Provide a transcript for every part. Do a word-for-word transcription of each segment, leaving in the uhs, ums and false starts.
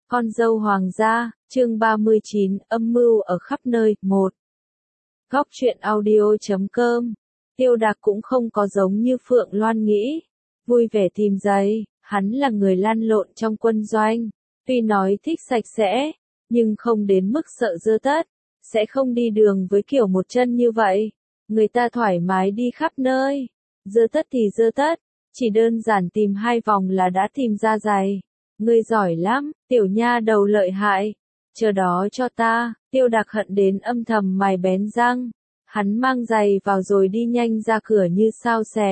Con dâu hoàng gia, chương ba mươi chín, âm mưu ở khắp nơi, một. Góc truyện audio chấm com. Tiêu Đạc cũng không có giống như Phượng Loan nghĩ, vui vẻ tìm giày, hắn là người lăn lộn trong quân doanh, tuy nói thích sạch sẽ, nhưng không đến mức sợ dơ tất, sẽ không đi đường với kiểu một chân như vậy, người ta thoải mái đi khắp nơi, dơ tất thì dơ tất, chỉ đơn giản tìm hai vòng là đã tìm ra giày. Ngươi giỏi lắm, tiểu nha đầu lợi hại, chờ đó cho ta, Tiêu Đạc hận đến âm thầm mài bén răng, hắn mang giày vào rồi đi nhanh ra cửa như sao xẹt.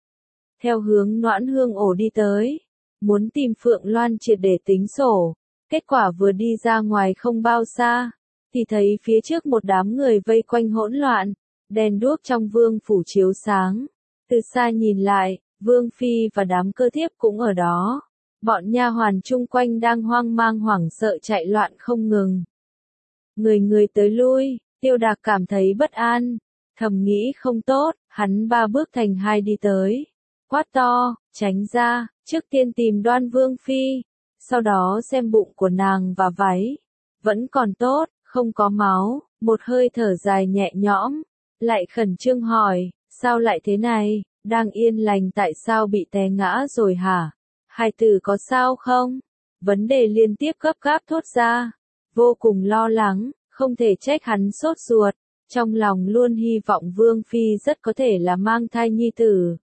Theo hướng Noãn Hương ổ đi tới, muốn tìm Phượng Loan triệt để tính sổ, kết quả vừa đi ra ngoài không bao xa, thì thấy phía trước một đám người vây quanh hỗn loạn, đèn đuốc trong vương phủ chiếu sáng, từ xa nhìn lại, vương phi và đám cơ thiếp cũng ở đó. Bọn nha hoàn chung quanh đang hoang mang hoảng sợ chạy loạn không ngừng. Người người tới lui, Tiêu Đạc cảm thấy bất an, thầm nghĩ không tốt, hắn ba bước thành hai đi tới. Quát to, tránh ra, trước tiên tìm Đoan Vương Phi, sau đó xem bụng của nàng và váy. Vẫn còn tốt, không có máu, một hơi thở dài nhẹ nhõm, lại khẩn trương hỏi, sao lại thế này, đang yên lành tại sao bị té ngã rồi hả? Hai tử có sao không? Vấn đề liên tiếp gấp gáp thốt ra. Vô cùng lo lắng, không thể trách hắn sốt ruột. Trong lòng luôn hy vọng Vương Phi rất có thể là mang thai nhi tử.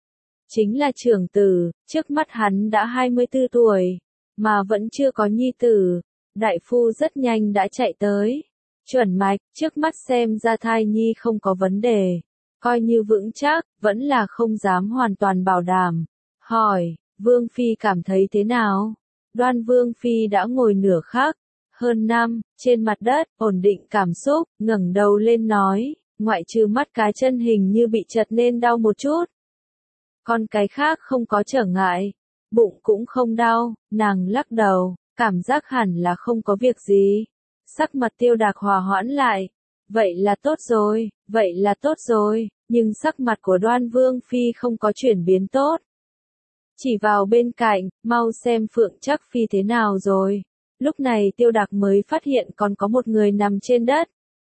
Chính là trưởng tử, trước mắt hắn đã hai mươi tư tuổi, mà vẫn chưa có nhi tử. Đại phu rất nhanh đã chạy tới. Chuẩn mạch, trước mắt xem ra thai nhi không có vấn đề. Coi như vững chắc, vẫn là không dám hoàn toàn bảo đảm. Hỏi. Vương Phi cảm thấy thế nào? Đoan Vương Phi đã ngồi nửa khắc, hơn năm, trên mặt đất, ổn định cảm xúc, ngẩng đầu lên nói, ngoại trừ mắt cá chân hình như bị chật nên đau một chút. Còn cái khác không có trở ngại, bụng cũng không đau, nàng lắc đầu, cảm giác hẳn là không có việc gì. Sắc mặt Tiêu Đạc hòa hoãn lại, vậy là tốt rồi, vậy là tốt rồi, nhưng sắc mặt của Đoan Vương Phi không có chuyển biến tốt. Chỉ vào bên cạnh, mau xem Phượng Trắc Phi thế nào rồi. Lúc này Tiêu Đạc mới phát hiện còn có một người nằm trên đất.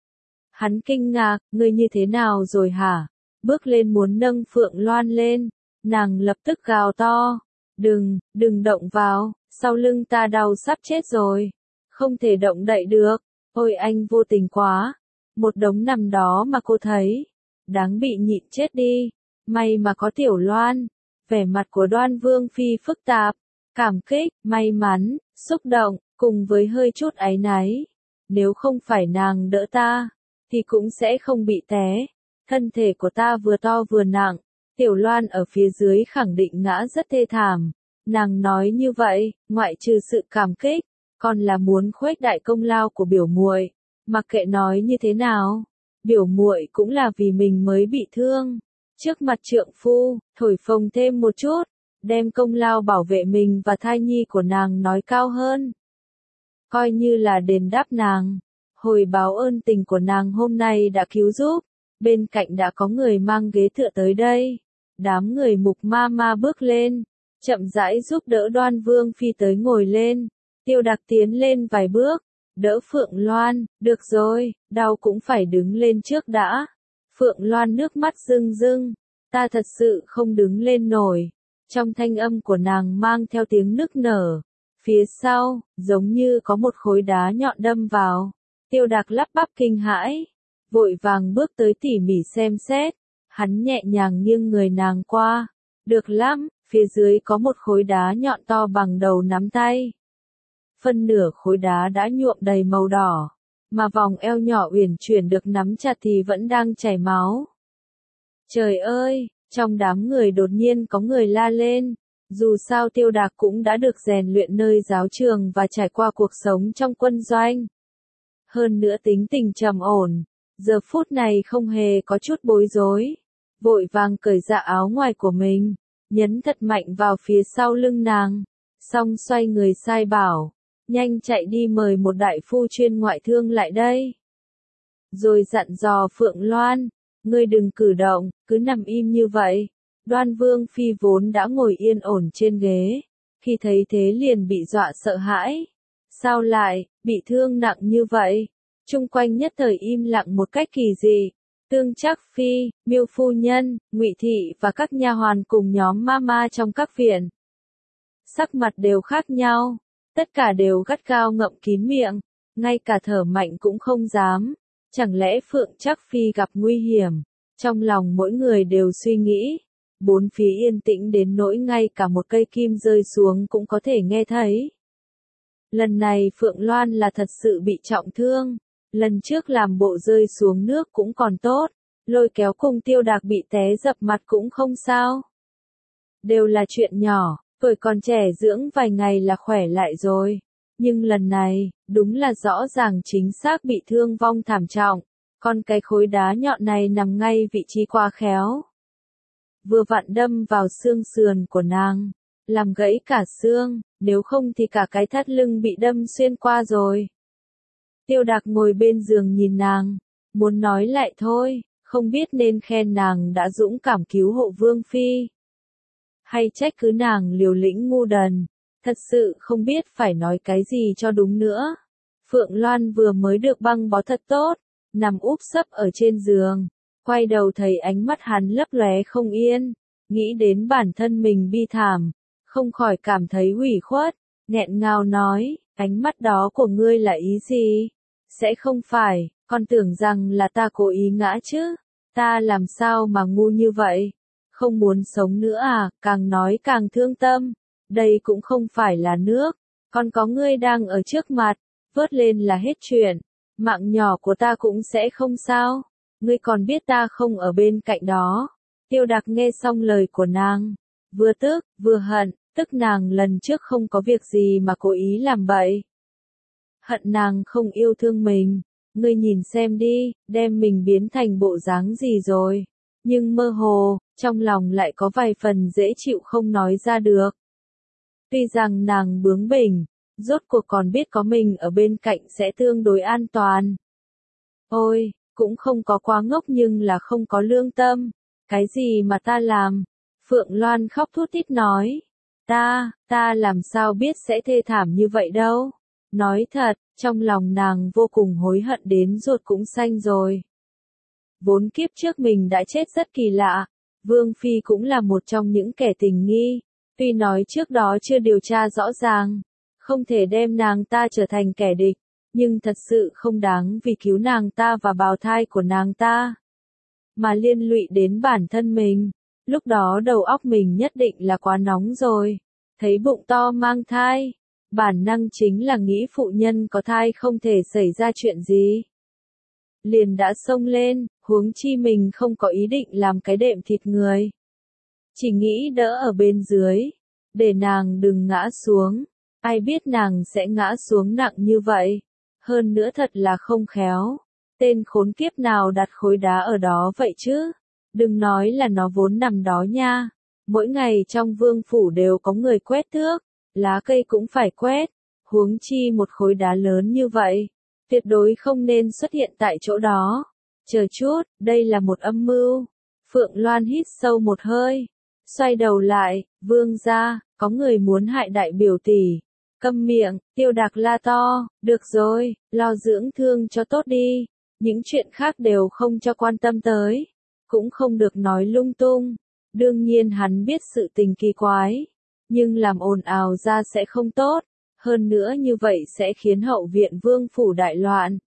Hắn kinh ngạc, ngươi như thế nào rồi hả? Bước lên muốn nâng Phượng Loan lên. Nàng lập tức gào to. Đừng, đừng động vào, sau lưng ta đau sắp chết rồi. Không thể động đậy được. Ôi anh vô tình quá. Một đống nằm đó mà cô thấy. Đáng bị nhịn chết đi. May mà có Tiểu Loan. Vẻ mặt của Đoan Vương Phi phức tạp, cảm kích, may mắn, xúc động, cùng với hơi chút áy náy. Nếu không phải nàng đỡ ta, thì cũng sẽ không bị té. Thân thể của ta vừa to vừa nặng, Tiểu Loan ở phía dưới khẳng định ngã rất thê thảm. Nàng nói như vậy, ngoại trừ sự cảm kích, còn là muốn khuếch đại công lao của biểu muội. Mặc kệ nói như thế nào, biểu muội cũng là vì mình mới bị thương. Trước mặt trượng phu, thổi phồng thêm một chút, đem công lao bảo vệ mình và thai nhi của nàng nói cao hơn. Coi như là đền đáp nàng, hồi báo ơn tình của nàng hôm nay đã cứu giúp, bên cạnh đã có người mang ghế tựa tới đây. Đám người Mục ma ma bước lên, chậm rãi giúp đỡ Đoan Vương Phi tới ngồi lên. Tiêu Đạc tiến lên vài bước, đỡ Phượng Loan, được rồi, đau cũng phải đứng lên trước đã. Phượng Loan nước mắt rưng rưng, ta thật sự không đứng lên nổi. Trong thanh âm của nàng mang theo tiếng nức nở. Phía sau, giống như có một khối đá nhọn đâm vào. Tiêu Đạc lắp bắp kinh hãi, vội vàng bước tới tỉ mỉ xem xét. Hắn nhẹ nhàng nghiêng người nàng qua. Được lắm, phía dưới có một khối đá nhọn to bằng đầu nắm tay. Phân nửa khối đá đã nhuộm đầy màu đỏ. Mà vòng eo nhỏ uyển chuyển được nắm chặt thì vẫn đang chảy máu. Trời ơi, trong đám người đột nhiên có người la lên. Dù sao Tiêu Đạc cũng đã được rèn luyện nơi giáo trường và trải qua cuộc sống trong quân doanh. Hơn nữa tính tình trầm ổn, giờ phút này không hề có chút bối rối. Vội vàng cởi dạ áo ngoài của mình, nhấn thật mạnh vào phía sau lưng nàng. Xong xoay người sai bảo. Nhanh chạy đi mời một đại phu chuyên ngoại thương lại đây. Rồi dặn dò Phượng Loan, ngươi đừng cử động, cứ nằm im như vậy. Đoan Vương Phi vốn đã ngồi yên ổn trên ghế, khi thấy thế liền bị dọa sợ hãi. Sao lại, bị thương nặng như vậy? Chung quanh nhất thời im lặng một cách kỳ dị. Tương Trác Phi, Miêu phu nhân, Ngụy thị và các nha hoàn cùng nhóm mama trong các viện. Sắc mặt đều khác nhau, tất cả đều gắt gao ngậm kín miệng, ngay cả thở mạnh cũng không dám. Chẳng lẽ Phượng Trác Phi gặp nguy hiểm? Trong lòng mỗi người đều suy nghĩ. Bốn phía yên tĩnh đến nỗi ngay cả một cây kim rơi xuống cũng có thể nghe thấy. Lần này Phượng Loan là thật sự bị trọng thương. Lần trước làm bộ rơi xuống nước cũng còn tốt. Lôi kéo cùng Tiêu Đạc bị té dập mặt cũng không sao. Đều là chuyện nhỏ, tuổi còn trẻ dưỡng vài ngày là khỏe lại rồi. Nhưng lần này, đúng là rõ ràng chính xác bị thương vong thảm trọng. Còn cái khối đá nhọn này nằm ngay vị trí quá khéo. Vừa vặn đâm vào xương sườn của nàng, làm gãy cả xương, nếu không thì cả cái thắt lưng bị đâm xuyên qua rồi. Tiêu Đạc ngồi bên giường nhìn nàng, muốn nói lại thôi, không biết nên khen nàng đã dũng cảm cứu hộ Vương Phi. Hay trách cứ nàng liều lĩnh ngu đần, thật sự không biết phải nói cái gì cho đúng nữa. Phượng Loan vừa mới được băng bó thật tốt, nằm úp sấp ở trên giường, quay đầu thấy ánh mắt hắn lấp lóe không yên, nghĩ đến bản thân mình bi thảm, không khỏi cảm thấy ủy khuất, nghẹn ngào nói, ánh mắt đó của ngươi là ý gì? Sẽ không phải, con tưởng rằng là ta cố ý ngã chứ, ta làm sao mà ngu như vậy? Không muốn sống nữa à, càng nói càng thương tâm, đây cũng không phải là nước, còn có ngươi đang ở trước mặt, vớt lên là hết chuyện, mạng nhỏ của ta cũng sẽ không sao, ngươi còn biết ta không ở bên cạnh đó. Tiêu Đạc nghe xong lời của nàng, vừa tức, vừa hận, tức nàng lần trước không có việc gì mà cố ý làm bậy. Hận nàng không yêu thương mình, ngươi nhìn xem đi, đem mình biến thành bộ dáng gì rồi. Nhưng mơ hồ, trong lòng lại có vài phần dễ chịu không nói ra được. Tuy rằng nàng bướng bỉnh, rốt cuộc còn biết có mình ở bên cạnh sẽ tương đối an toàn. Ôi, cũng không có quá ngốc nhưng là không có lương tâm. Cái gì mà ta làm? Phượng Loan khóc thút thít nói. Ta, ta làm sao biết sẽ thê thảm như vậy đâu. Nói thật, trong lòng nàng vô cùng hối hận đến ruột cũng xanh rồi. Vốn kiếp trước mình đã chết rất kỳ lạ, Vương Phi cũng là một trong những kẻ tình nghi, tuy nói trước đó chưa điều tra rõ ràng, không thể đem nàng ta trở thành kẻ địch, nhưng thật sự không đáng vì cứu nàng ta và bào thai của nàng ta, mà liên lụy đến bản thân mình. Lúc đó đầu óc mình nhất định là quá nóng rồi, thấy bụng to mang thai, bản năng chính là nghĩ phụ nhân có thai không thể xảy ra chuyện gì. Liền đã xông lên, huống chi mình không có ý định làm cái đệm thịt người. Chỉ nghĩ đỡ ở bên dưới, để nàng đừng ngã xuống, ai biết nàng sẽ ngã xuống nặng như vậy. Hơn nữa thật là không khéo, tên khốn kiếp nào đặt khối đá ở đó vậy chứ, đừng nói là nó vốn nằm đó nha. Mỗi ngày trong vương phủ đều có người quét tước, lá cây cũng phải quét, huống chi một khối đá lớn như vậy. Tuyệt đối không nên xuất hiện tại chỗ đó. Chờ chút, đây là một âm mưu. Phượng Loan hít sâu một hơi, xoay đầu lại, vương gia, có người muốn hại đại biểu tỷ. Câm miệng, Tiêu Đạc la to, được rồi, lo dưỡng thương cho tốt đi. Những chuyện khác đều không cho quan tâm tới. Cũng không được nói lung tung. Đương nhiên hắn biết sự tình kỳ quái. Nhưng làm ồn ào ra sẽ không tốt. Hơn nữa như vậy sẽ khiến hậu viện vương phủ đại loạn.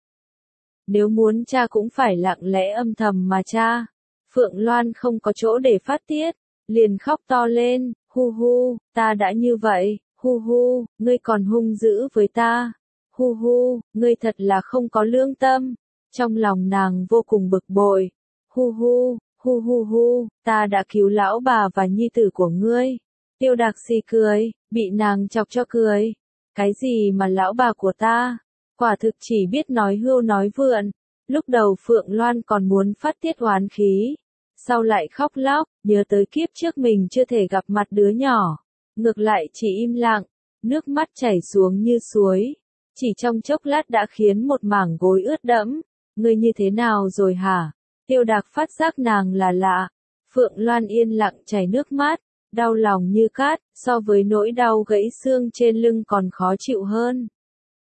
Nếu muốn tra cũng phải lặng lẽ âm thầm mà tra. Phượng Loan không có chỗ để phát tiết, liền khóc to lên, hu hu, ta đã như vậy, hu hu, ngươi còn hung dữ với ta. Hu hu, ngươi thật là không có lương tâm. Trong lòng nàng vô cùng bực bội. Hu hu, hu hu hu, ta đã cứu lão bà và nhi tử của ngươi. Tiêu Đạc xì cười, bị nàng chọc cho cười. Cái gì mà lão bà của ta? Quả thực chỉ biết nói hưu nói vượn. Lúc đầu Phượng Loan còn muốn phát tiết oán khí. Sau lại khóc lóc, nhớ tới kiếp trước mình chưa thể gặp mặt đứa nhỏ. Ngược lại chỉ im lặng, nước mắt chảy xuống như suối. Chỉ trong chốc lát đã khiến một mảng gối ướt đẫm. Ngươi như thế nào rồi hả? Tiêu Đạc phát giác nàng là lạ. Phượng Loan yên lặng chảy nước mắt. Đau lòng như cát, so với nỗi đau gãy xương trên lưng còn khó chịu hơn.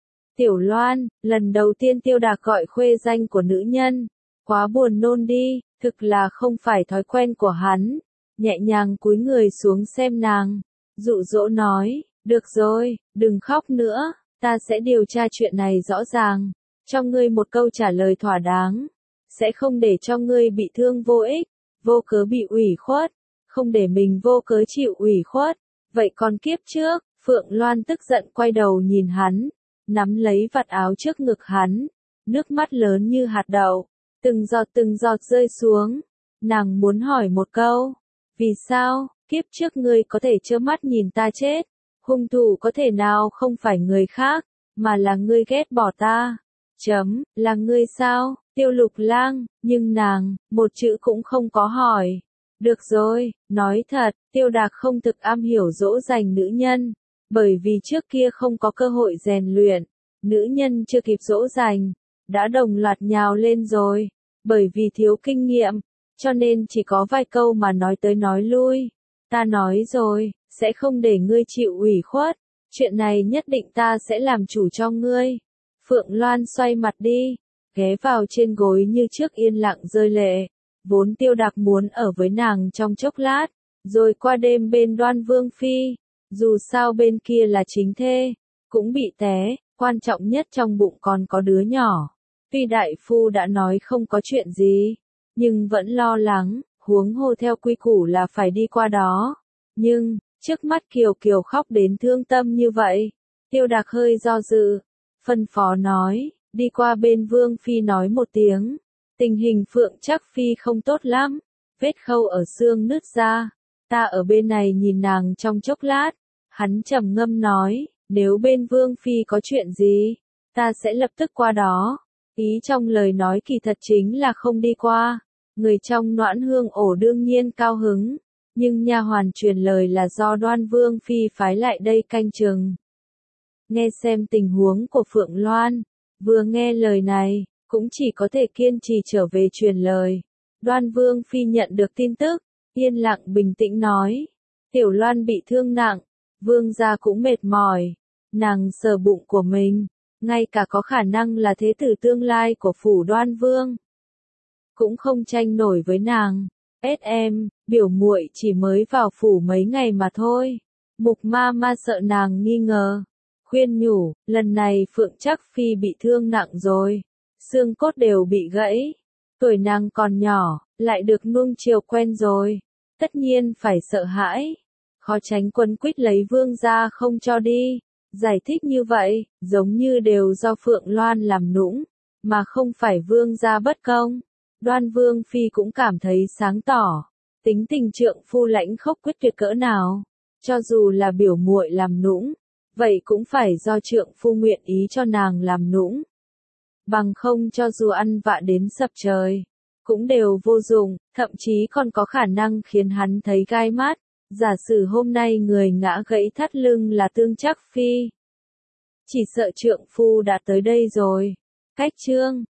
Tiểu Loan, lần đầu tiên Tiêu Đạc gọi khuê danh của nữ nhân. Quá buồn nôn đi, thực là không phải thói quen của hắn. Nhẹ nhàng cúi người xuống xem nàng. Dụ dỗ nói, được rồi, đừng khóc nữa, ta sẽ điều tra chuyện này rõ ràng. Cho ngươi một câu trả lời thỏa đáng. Sẽ không để cho ngươi bị thương vô ích, vô cớ bị ủy khuất. Không để mình vô cớ chịu ủy khuất. Vậy còn kiếp trước, Phượng Loan tức giận quay đầu nhìn hắn. Nắm lấy vạt áo trước ngực hắn. Nước mắt lớn như hạt đậu. Từng giọt từng giọt rơi xuống. Nàng muốn hỏi một câu. Vì sao, kiếp trước ngươi có thể trơ mắt nhìn ta chết? Hung thủ có thể nào không phải người khác, mà là ngươi ghét bỏ ta. Chấm, là ngươi sao, Tiêu Lục Lang, nhưng nàng, một chữ cũng không có hỏi. Được rồi, nói thật, Tiêu Đạc không thực am hiểu dỗ dành nữ nhân, bởi vì trước kia không có cơ hội rèn luyện, nữ nhân chưa kịp dỗ dành, đã đồng loạt nhào lên rồi, bởi vì thiếu kinh nghiệm, cho nên chỉ có vài câu mà nói tới nói lui. Ta nói rồi, sẽ không để ngươi chịu ủy khuất, chuyện này nhất định ta sẽ làm chủ cho ngươi. Phượng Loan xoay mặt đi, ghé vào trên gối như trước yên lặng rơi lệ. Vốn Tiêu Đạc muốn ở với nàng trong chốc lát, rồi qua đêm bên Đoan Vương Phi. Dù sao bên kia là chính thê, cũng bị té, quan trọng nhất trong bụng còn có đứa nhỏ. Tuy đại phu đã nói không có chuyện gì, nhưng vẫn lo lắng, huống hồ theo quy củ là phải đi qua đó. Nhưng, trước mắt Kiều Kiều khóc đến thương tâm như vậy, Tiêu Đạc hơi do dự, phân phó nói, đi qua bên Vương Phi nói một tiếng. Tình hình Phượng Trác Phi không tốt lắm, vết khâu ở xương nứt ra. Ta ở bên này nhìn nàng trong chốc lát, hắn trầm ngâm nói, nếu bên Vương Phi có chuyện gì, ta sẽ lập tức qua đó. Ý trong lời nói kỳ thật chính là không đi qua. Người trong Noãn Hương ổ đương nhiên cao hứng, nhưng nha hoàn truyền lời là do Đoan Vương Phi phái lại đây canh chừng. Nghe xem tình huống của Phượng Loan, vừa nghe lời này, cũng chỉ có thể kiên trì trở về truyền lời. Đoan Vương Phi nhận được tin tức, yên lặng bình tĩnh nói, Tiểu Loan bị thương nặng, Vương gia cũng mệt mỏi, nàng sờ bụng của mình, ngay cả có khả năng là thế tử tương lai của phủ Đoan Vương, cũng không tranh nổi với nàng. ét em, biểu muội chỉ mới vào phủ mấy ngày mà thôi. Mục ma ma sợ nàng nghi ngờ, khuyên nhủ, lần này Phượng Trác Phi bị thương nặng rồi, xương cốt đều bị gãy, tuổi nàng còn nhỏ, lại được nuông chiều quen rồi, tất nhiên phải sợ hãi, khó tránh quấn quýt lấy Vương gia không cho đi. Giải thích như vậy, giống như đều do Phượng Loan làm nũng, mà không phải Vương gia bất công. Đoan Vương Phi cũng cảm thấy sáng tỏ, tính tình trượng phu lãnh khốc quyết tuyệt cỡ nào, cho dù là biểu muội làm nũng, vậy cũng phải do trượng phu nguyện ý cho nàng làm nũng. Bằng không cho dù ăn vạ đến sập trời, cũng đều vô dụng, thậm chí còn có khả năng khiến hắn thấy gai mắt. Giả sử hôm nay người ngã gãy thắt lưng là Tương Trác Phi, chỉ sợ trượng phu đã tới đây rồi. Cách chương